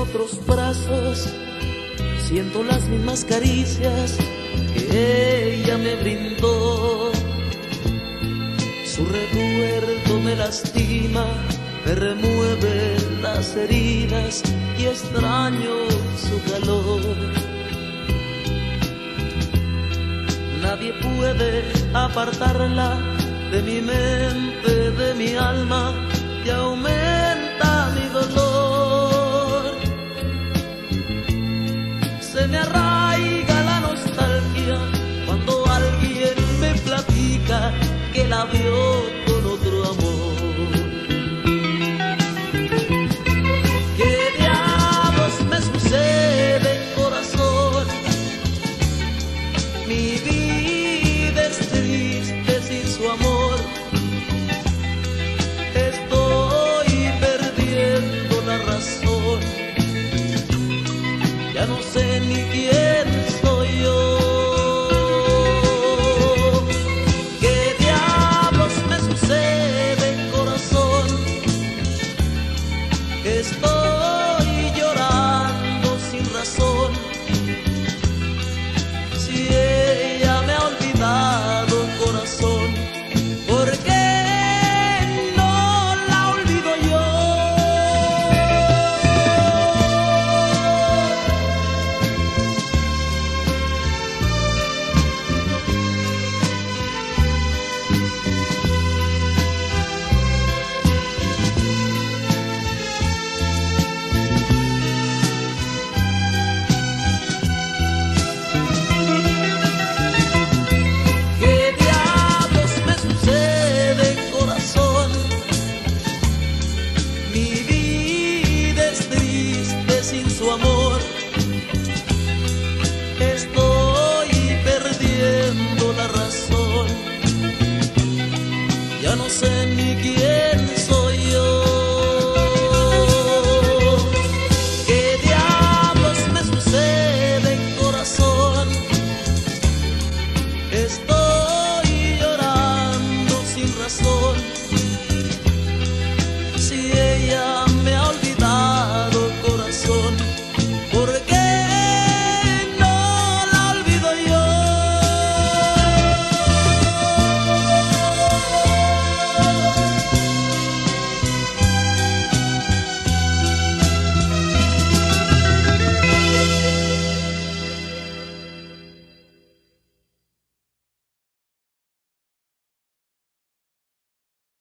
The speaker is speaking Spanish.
otros brazos, siento las mismas caricias que ella me brindó. Su recuerdo me lastima, me remueve las heridas y extraño su calor. Nadie puede apartarla de mi mente, de mi alma, y aumenta mi dolor. Se me arraiga la nostalgia cuando alguien me platica que la vio con otro amor. ¿Qué diablos me sucede, corazón? Mi vida